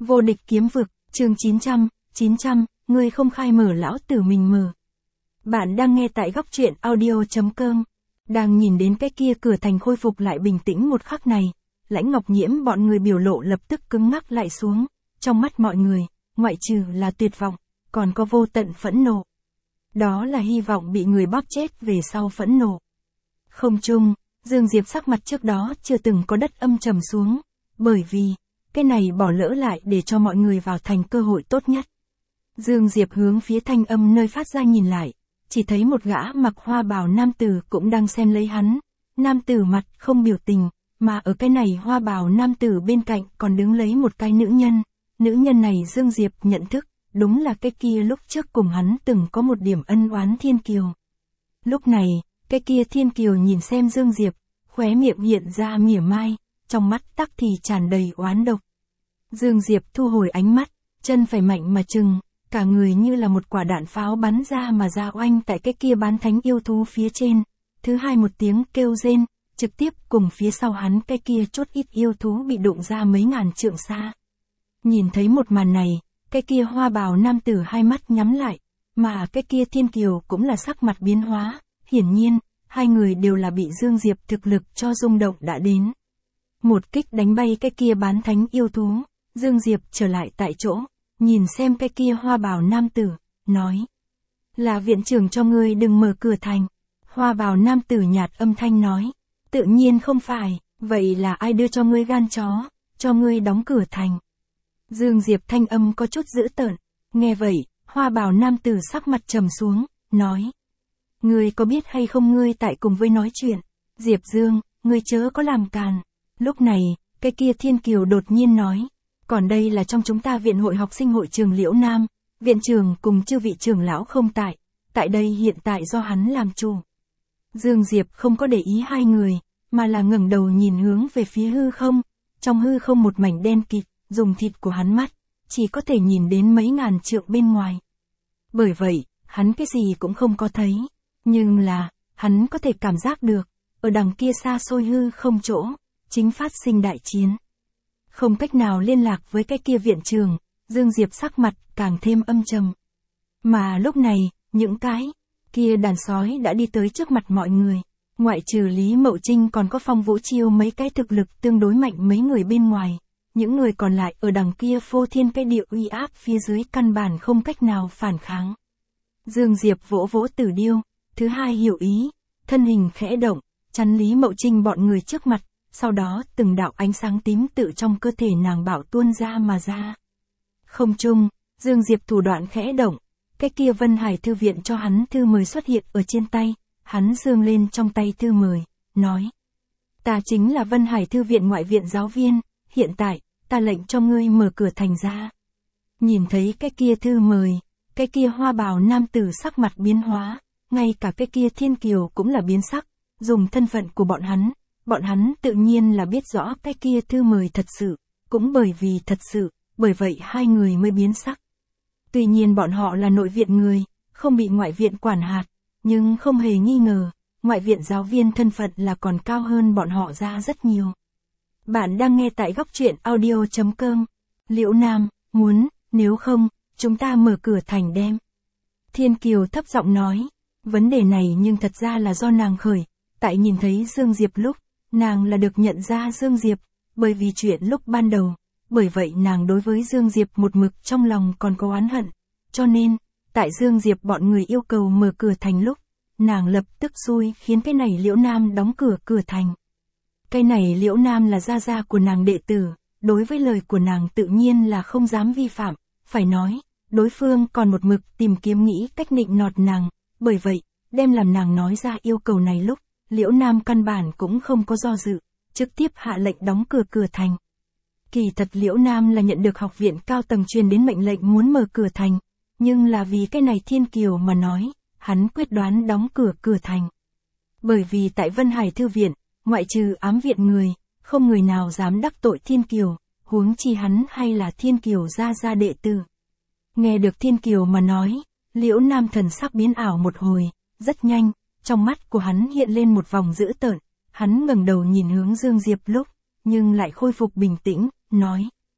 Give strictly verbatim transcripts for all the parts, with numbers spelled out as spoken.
Vô địch kiếm vực, chương chín trăm, chín trăm, ngươi không khai mở lão tử mình mở. Bạn đang nghe tại góc truyện audio.com. Đang nhìn đến cái kia cửa thành khôi phục lại bình tĩnh một khắc này, Lãnh Ngọc Nhiễm bọn người biểu lộ lập tức cứng ngắc lại xuống, trong mắt mọi người, ngoại trừ là tuyệt vọng, còn có vô tận phẫn nộ. Đó là hy vọng bị người bóp chết về sau phẫn nộ. Không chung, Dương Diệp sắc mặt trước đó chưa từng có đất âm trầm xuống, bởi vì, cái này bỏ lỡ lại để cho mọi người vào thành cơ hội tốt nhất. Dương Diệp hướng phía thanh âm nơi phát ra nhìn lại, chỉ thấy một gã mặc hoa bào nam tử cũng đang xem lấy hắn. Nam tử mặt không biểu tình, mà ở cái này hoa bào nam tử bên cạnh còn đứng lấy một cái nữ nhân. Nữ nhân này Dương Diệp nhận thức, đúng là cái kia lúc trước cùng hắn từng có một điểm ân oán Thiên Kiều. Lúc này, cái kia Thiên Kiều nhìn xem Dương Diệp, khóe miệng hiện ra mỉa mai, trong mắt tắc thì tràn đầy oán độc. Dương Diệp thu hồi ánh mắt, chân phải mạnh mà chừng, cả người như là một quả đạn pháo bắn ra mà ra oanh tại cái kia bán thánh yêu thú phía trên. Thứ hai một tiếng kêu rên, trực tiếp cùng phía sau hắn cái kia chốt ít yêu thú bị đụng ra mấy ngàn trượng xa. Nhìn thấy một màn này, cái kia hoa bào nam tử hai mắt nhắm lại, mà cái kia Thiên Kiều cũng là sắc mặt biến hóa, hiển nhiên, hai người đều là bị Dương Diệp thực lực cho rung động đã đến. Một kích đánh bay cái kia bán thánh yêu thú, Dương Diệp trở lại tại chỗ, nhìn xem cái kia hoa bào nam tử, nói. Là viện trưởng cho ngươi đừng mở cửa thành. Hoa bào nam tử nhạt âm thanh nói. Tự nhiên không phải, vậy là ai đưa cho ngươi gan chó, cho ngươi đóng cửa thành. Dương Diệp thanh âm có chút dữ tợn, nghe vậy, hoa bào nam tử sắc mặt trầm xuống, nói. Ngươi có biết hay không ngươi tại cùng với nói chuyện, Diệp Dương, ngươi chớ có làm càn. Lúc này, cái kia Thiên Kiều đột nhiên nói. Còn đây là trong chúng ta viện hội học sinh hội trường Liễu Nam, viện trưởng cùng chư vị trưởng lão không tại, tại đây hiện tại do hắn làm chủ. Dương Diệp không có để ý hai người, mà là ngẩng đầu nhìn hướng về phía hư không, trong hư không một mảnh đen kịt, dùng thịt của hắn mắt, chỉ có thể nhìn đến mấy ngàn trượng bên ngoài. Bởi vậy, hắn cái gì cũng không có thấy, nhưng là, hắn có thể cảm giác được, ở đằng kia xa xôi hư không chỗ, chính phát sinh đại chiến. Không cách nào liên lạc với cái kia viện trường, Dương Diệp sắc mặt càng thêm âm trầm. Mà lúc này, những cái kia đàn sói đã đi tới trước mặt mọi người, ngoại trừ Lý Mậu Trinh còn có Phong Vũ Chiêu mấy cái thực lực tương đối mạnh mấy người bên ngoài, những người còn lại ở đằng kia phô thiên cái địa uy áp phía dưới căn bản không cách nào phản kháng. Dương Diệp vỗ vỗ Tử Điêu, thứ hai hiểu ý, thân hình khẽ động, chắn Lý Mậu Trinh bọn người trước mặt. Sau đó từng đạo ánh sáng tím tự trong cơ thể nàng bảo tuôn ra mà ra. Không chung, Dương Diệp thủ đoạn khẽ động, cái kia Vân Hải Thư viện cho hắn thư mời xuất hiện ở trên tay, hắn giương lên trong tay thư mời, nói. Ta chính là Vân Hải Thư viện ngoại viện giáo viên, hiện tại, ta lệnh cho ngươi mở cửa thành ra. Nhìn thấy cái kia thư mời, cái kia hoa bào nam tử sắc mặt biến hóa, ngay cả cái kia Thiên Kiều cũng là biến sắc, dùng thân phận của bọn hắn. Bọn hắn tự nhiên là biết rõ cái kia thư mời thật sự, cũng bởi vì thật sự, bởi vậy hai người mới biến sắc. Tuy nhiên bọn họ là nội viện người, không bị ngoại viện quản hạt, nhưng không hề nghi ngờ, ngoại viện giáo viên thân phận là còn cao hơn bọn họ ra rất nhiều. Bạn đang nghe tại góc truyện audio.com. Liễu Nam, muốn, nếu không, chúng ta mở cửa thành đem. Thiên Kiều thấp giọng nói, vấn đề này nhưng thật ra là do nàng khởi, tại nhìn thấy Dương Diệp lúc, nàng là được nhận ra Dương Diệp, bởi vì chuyện lúc ban đầu, bởi vậy nàng đối với Dương Diệp một mực trong lòng còn có oán hận, cho nên, tại Dương Diệp bọn người yêu cầu mở cửa thành lúc, nàng lập tức xui khiến cái này Liễu Nam đóng cửa cửa thành. Cái này Liễu Nam là gia gia của nàng đệ tử, đối với lời của nàng tự nhiên là không dám vi phạm, phải nói, đối phương còn một mực tìm kiếm nghĩ cách nịnh nọt nàng, bởi vậy, đem làm nàng nói ra yêu cầu này lúc, Liễu Nam căn bản cũng không có do dự, trực tiếp hạ lệnh đóng cửa cửa thành. Kỳ thật Liễu Nam là nhận được học viện cao tầng truyền đến mệnh lệnh muốn mở cửa thành, nhưng là vì cái này Thiên Kiều mà nói, hắn quyết đoán đóng cửa cửa thành. Bởi vì tại Vân Hải Thư viện, ngoại trừ ám viện người, không người nào dám đắc tội Thiên Kiều, huống chi hắn hay là Thiên Kiều gia gia đệ tử. Nghe được Thiên Kiều mà nói, Liễu Nam thần sắc biến ảo một hồi, rất nhanh. Trong mắt của hắn hiện lên một vòng dữ tợn, hắn ngẩng đầu nhìn hướng Dương Diệp lúc, nhưng lại khôi phục bình tĩnh, nói.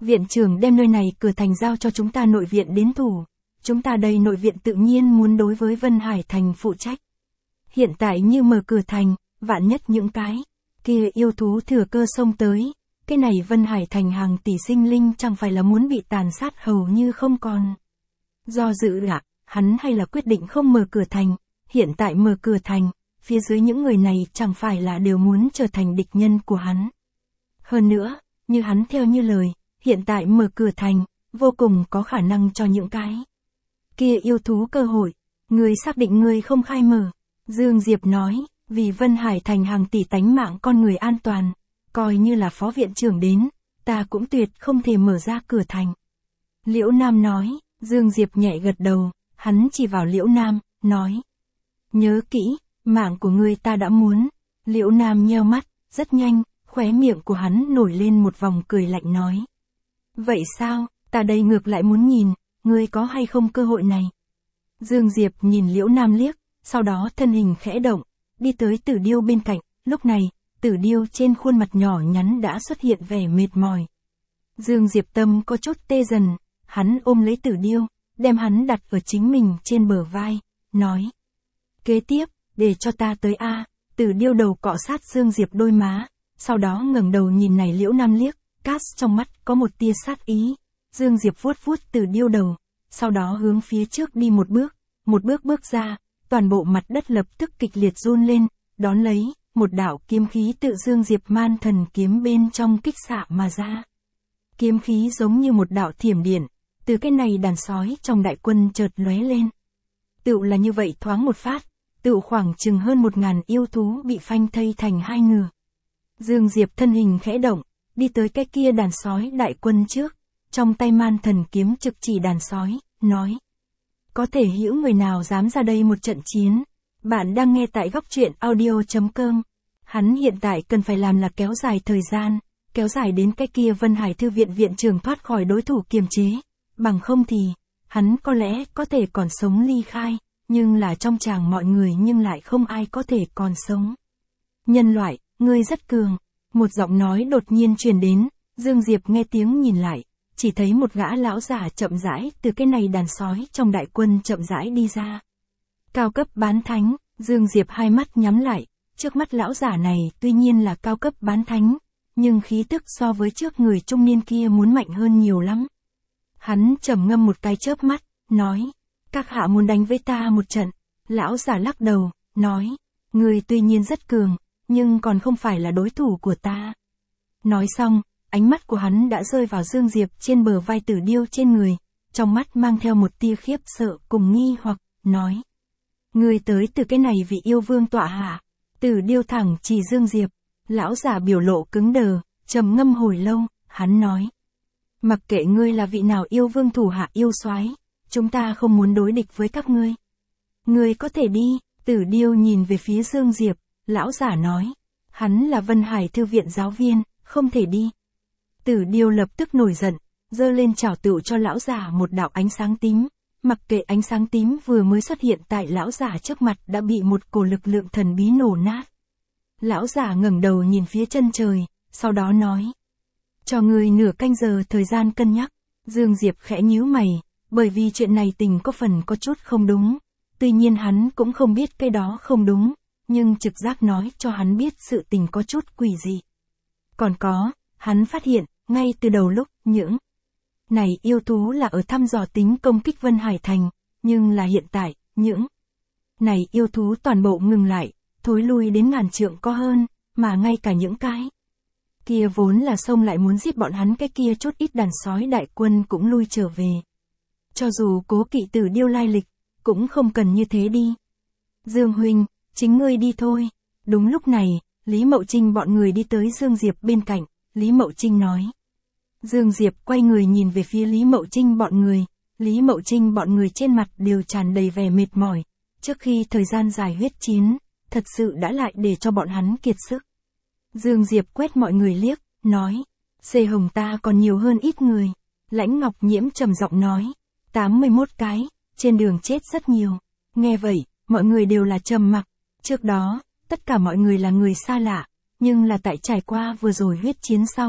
viện trưởng đem nơi này cửa thành giao cho chúng ta nội viện đến thủ. Chúng ta đây nội viện tự nhiên muốn đối với Vân Hải Thành phụ trách. Hiện tại như mở cửa thành, vạn nhất những cái kia yêu thú thừa cơ xông tới, cái này Vân Hải Thành hàng tỷ sinh linh chẳng phải là muốn bị tàn sát hầu như không còn. Do dự ạ, hắn hay là quyết định không mở cửa thành, hiện tại mở cửa thành, phía dưới những người này chẳng phải là đều muốn trở thành địch nhân của hắn. Hơn nữa, như hắn theo như lời, hiện tại mở cửa thành, vô cùng có khả năng cho những cái kia yêu thú cơ hội. Người xác định người không khai mở. Dương Diệp nói, vì Vân Hải Thành hàng tỷ tánh mạng con người an toàn, coi như là phó viện trưởng đến, ta cũng tuyệt không thể mở ra cửa thành. Liễu Nam nói, Dương Diệp nhẹ gật đầu, hắn chỉ vào Liễu Nam, nói. Nhớ kỹ, mạng của ngươi ta đã muốn. Liễu Nam nheo mắt, rất nhanh, khóe miệng của hắn nổi lên một vòng cười lạnh nói. Vậy sao, ta đây ngược lại muốn nhìn, ngươi có hay không cơ hội này. Dương Diệp nhìn Liễu Nam liếc, sau đó thân hình khẽ động, đi tới Tử Điêu bên cạnh, lúc này, Tử Điêu trên khuôn mặt nhỏ nhắn đã xuất hiện vẻ mệt mỏi. Dương Diệp tâm có chút tê dần, hắn ôm lấy Tử Điêu, đem hắn đặt ở chính mình trên bờ vai, nói. Kế tiếp, để cho ta tới a. Tử Điêu đầu cọ sát Dương Diệp đôi má, sau đó ngẩng đầu nhìn này Liễu Nam liếc, cát trong mắt có một tia sát ý. Dương Diệp vuốt vuốt Tử Điêu đầu, sau đó hướng phía trước đi một bước, một bước bước ra, toàn bộ mặt đất lập tức kịch liệt run lên, đón lấy, một đạo kiếm khí tự Dương Diệp man thần kiếm bên trong kích xạ mà ra. Kiếm khí giống như một đạo thiểm điện, từ cái này đàn sói trong đại quân chợt lóe lên. Tựu là như vậy thoáng một phát, tựu khoảng chừng hơn một ngàn yêu thú bị phanh thây thành hai nửa. Dương Diệp thân hình khẽ động, đi tới cái kia đàn sói đại quân trước, trong tay man thần kiếm trực chỉ đàn sói, nói. Có thể hữu người nào dám ra đây một trận chiến. Bạn đang nghe tại góc truyện audio chấm com. Hắn hiện tại cần phải làm là kéo dài thời gian, kéo dài đến cái kia Vân Hải Thư viện viện trưởng thoát khỏi đối thủ kiềm chế. Bằng không thì, hắn có lẽ có thể còn sống ly khai, nhưng là trong tràng mọi người nhưng lại không ai có thể còn sống. Nhân loại, ngươi rất cường. Một giọng nói đột nhiên truyền đến, Dương Diệp nghe tiếng nhìn lại, chỉ thấy một gã lão giả chậm rãi từ cái này đàn sói trong đại quân chậm rãi đi ra. Cao cấp bán thánh, Dương Diệp hai mắt nhắm lại, trước mắt lão giả này tuy nhiên là cao cấp bán thánh, nhưng khí tức so với trước người trung niên kia muốn mạnh hơn nhiều lắm. Hắn trầm ngâm một cái chớp mắt, nói, các hạ muốn đánh với ta một trận. Lão giả lắc đầu, nói, người tuy nhiên rất cường, nhưng còn không phải là đối thủ của ta. Nói xong, ánh mắt của hắn đã rơi vào Dương Diệp trên bờ vai Tử Điêu trên người, trong mắt mang theo một tia khiếp sợ cùng nghi hoặc, nói. Người tới từ cái này vị yêu vương tọa hạ. Tử Điêu thẳng chỉ Dương Diệp, lão giả biểu lộ cứng đờ, trầm ngâm hồi lâu, hắn nói. Mặc kệ ngươi là vị nào yêu vương thủ hạ yêu soái, chúng ta không muốn đối địch với các ngươi. Ngươi có thể đi. Tử Điêu nhìn về phía Dương Diệp, lão giả nói. Hắn là Vân Hải Thư viện giáo viên, không thể đi. Tử Điêu lập tức nổi giận, giơ lên chảo tựu cho lão giả một đạo ánh sáng tím, mặc kệ ánh sáng tím vừa mới xuất hiện tại lão giả trước mặt đã bị một cổ lực lượng thần bí nổ nát. Lão giả ngẩng đầu nhìn phía chân trời, sau đó nói. Cho người nửa canh giờ thời gian cân nhắc. Dương Diệp khẽ nhíu mày, bởi vì chuyện này tình có phần có chút không đúng. Tuy nhiên hắn cũng không biết cái đó không đúng, nhưng trực giác nói cho hắn biết sự tình có chút quỷ dị. Còn có, hắn phát hiện, ngay từ đầu lúc, những này yêu thú là ở thăm dò tính công kích Vân Hải Thành, nhưng là hiện tại, những này yêu thú toàn bộ ngừng lại, thối lui đến ngàn trượng có hơn, mà ngay cả những cái kia vốn là xông lại muốn giết bọn hắn cái kia chút ít đàn sói đại quân cũng lui trở về. Cho dù Cố Kỵ Tử Điêu lai lịch, cũng không cần như thế đi. Dương huynh, chính ngươi đi thôi. Đúng lúc này, Lý Mậu Trinh bọn người đi tới Dương Diệp bên cạnh, Lý Mậu Trinh nói. Dương Diệp quay người nhìn về phía Lý Mậu Trinh bọn người, Lý Mậu Trinh bọn người trên mặt đều tràn đầy vẻ mệt mỏi, trước khi thời gian dài huyết chiến, thật sự đã lại để cho bọn hắn kiệt sức. Dương Diệp quét mọi người liếc, nói, Xê Hồng ta còn nhiều hơn ít người. Lãnh Ngọc Nhiễm trầm giọng nói, tám mươi mốt cái, trên đường chết rất nhiều. Nghe vậy, mọi người đều là trầm mặc. Trước đó, tất cả mọi người là người xa lạ, nhưng là tại trải qua vừa rồi huyết chiến sau,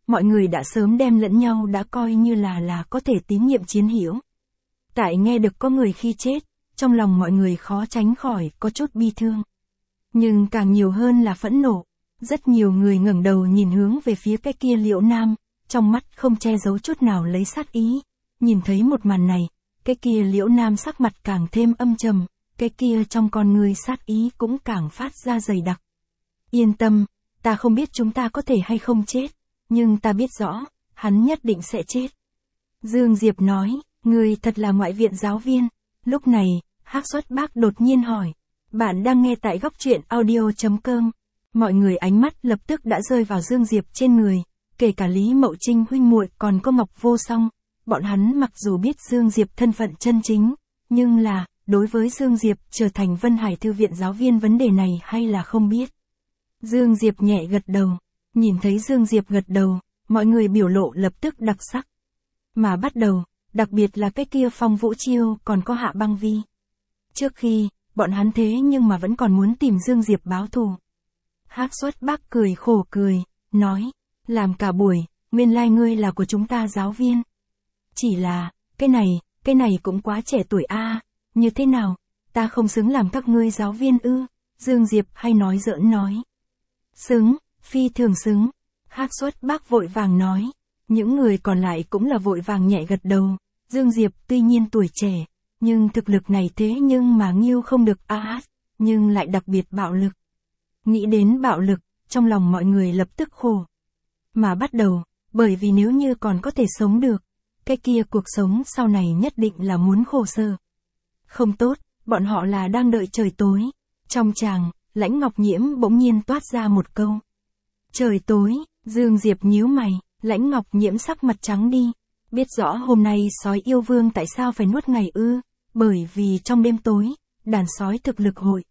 mọi người đã sớm đem lẫn nhau đã coi như là là có thể tín nhiệm chiến hữu. Tại nghe được có người khi chết, trong lòng mọi người khó tránh khỏi có chút bi thương. Nhưng càng nhiều hơn là phẫn nộ. Rất nhiều người ngẩng đầu nhìn hướng về phía cái kia Liễu Nam, trong mắt không che giấu chút nào lấy sát ý. Nhìn thấy một màn này, cái kia Liễu Nam sắc mặt càng thêm âm trầm, cái kia trong con người sát ý cũng càng phát ra dày đặc. Yên tâm, ta không biết chúng ta có thể hay không chết, nhưng ta biết rõ, hắn nhất định sẽ chết. Dương Diệp nói, người thật là ngoại viện giáo viên. Lúc này, Hắc Xuất Bác đột nhiên hỏi, bạn đang nghe tại góc truyện audio chấm com. Mọi người ánh mắt lập tức đã rơi vào Dương Diệp trên người, kể cả Lý Mậu Trinh huynh muội còn có Ngọc Vô Song. Bọn hắn mặc dù biết Dương Diệp thân phận chân chính, nhưng là, đối với Dương Diệp trở thành Vân Hải Thư viện giáo viên vấn đề này hay là không biết. Dương Diệp nhẹ gật đầu, nhìn thấy Dương Diệp gật đầu, mọi người biểu lộ lập tức đặc sắc. Mà bắt đầu, đặc biệt là cái kia Phong Vũ Chiêu còn có Hạ Băng Vi. Trước khi, bọn hắn thế nhưng mà vẫn còn muốn tìm Dương Diệp báo thù. Hắc Xuất Bác cười khổ cười, nói, làm cả buổi, nguyên lai ngươi là của chúng ta giáo viên. Chỉ là, cái này, cái này cũng quá trẻ tuổi a, à, như thế nào, ta không xứng làm các ngươi giáo viên ư? Dương Diệp hay nói giỡn nói. Xứng, phi thường xứng. Hắc Xuất Bác vội vàng nói. Những người còn lại cũng là vội vàng nhẹ gật đầu. Dương Diệp tuy nhiên tuổi trẻ, nhưng thực lực này thế nhưng mà nghiêu không được a à, nhưng lại đặc biệt bạo lực. Nghĩ đến bạo lực, trong lòng mọi người lập tức khổ. Mà bắt đầu, bởi vì nếu như còn có thể sống được, cái kia cuộc sống sau này nhất định là muốn khổ sở. Không tốt, bọn họ là đang đợi trời tối. Trong tràng, Lãnh Ngọc Nhiễm bỗng nhiên toát ra một câu. Trời tối, Dương Diệp nhíu mày, Lãnh Ngọc Nhiễm sắc mặt trắng đi. Biết rõ hôm nay sói yêu vương tại sao phải nuốt ngày ư, bởi vì trong đêm tối, đàn sói thực lực hội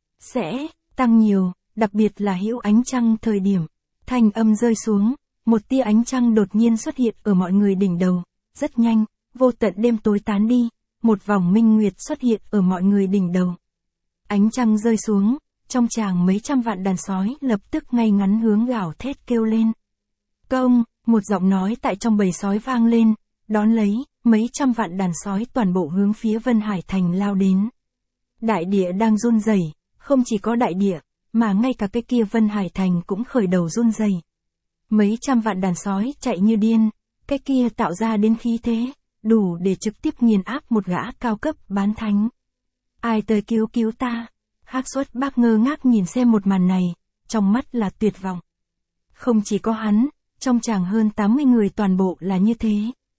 sẽ tăng nhiều, đặc biệt là hữu ánh trăng thời điểm. Thanh âm rơi xuống, một tia ánh trăng đột nhiên xuất hiện ở mọi người đỉnh đầu, rất nhanh, vô tận đêm tối tán đi, một vòng minh nguyệt xuất hiện ở mọi người đỉnh đầu. Ánh trăng rơi xuống, trong tràng mấy trăm vạn đàn sói lập tức ngay ngắn hướng gào thét kêu lên. Công, một giọng nói tại trong bầy sói vang lên, đón lấy, mấy trăm vạn đàn sói toàn bộ hướng phía Vân Hải Thành lao đến. Đại địa đang run rẩy, không chỉ có đại địa, mà ngay cả cái kia Vân Hải Thành cũng khởi đầu run rẩy. Mấy trăm vạn đàn sói chạy như điên, cái kia tạo ra đến khí thế, đủ để trực tiếp nghiền áp một gã cao cấp bán thánh. Ai tới cứu cứu ta? Hắc Xuất Bác ngơ ngác nhìn xem một màn này, trong mắt là tuyệt vọng. Không chỉ có hắn, trong tràng hơn tám mươi người toàn bộ là như thế.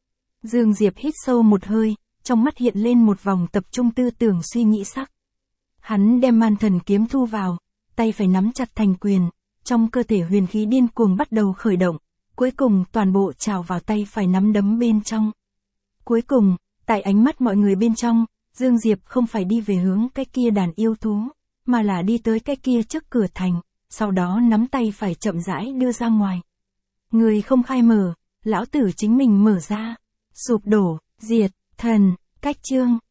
Dương Diệp hít sâu một hơi, trong mắt hiện lên một vòng tập trung tư tưởng suy nghĩ sắc. Hắn đem Man Thần kiếm thu vào, tay phải nắm chặt thành quyền, trong cơ thể huyền khí điên cuồng bắt đầu khởi động, cuối cùng toàn bộ trào vào tay phải nắm đấm bên trong. Cuối cùng, tại ánh mắt mọi người bên trong, Dương Diệp không phải đi về hướng cái kia đàn yêu thú, mà là đi tới cái kia trước cửa thành, sau đó nắm tay phải chậm rãi đưa ra ngoài. Người không khai mở, lão tử chính mình mở ra. Sụp đổ, diệt, thần, cách chương.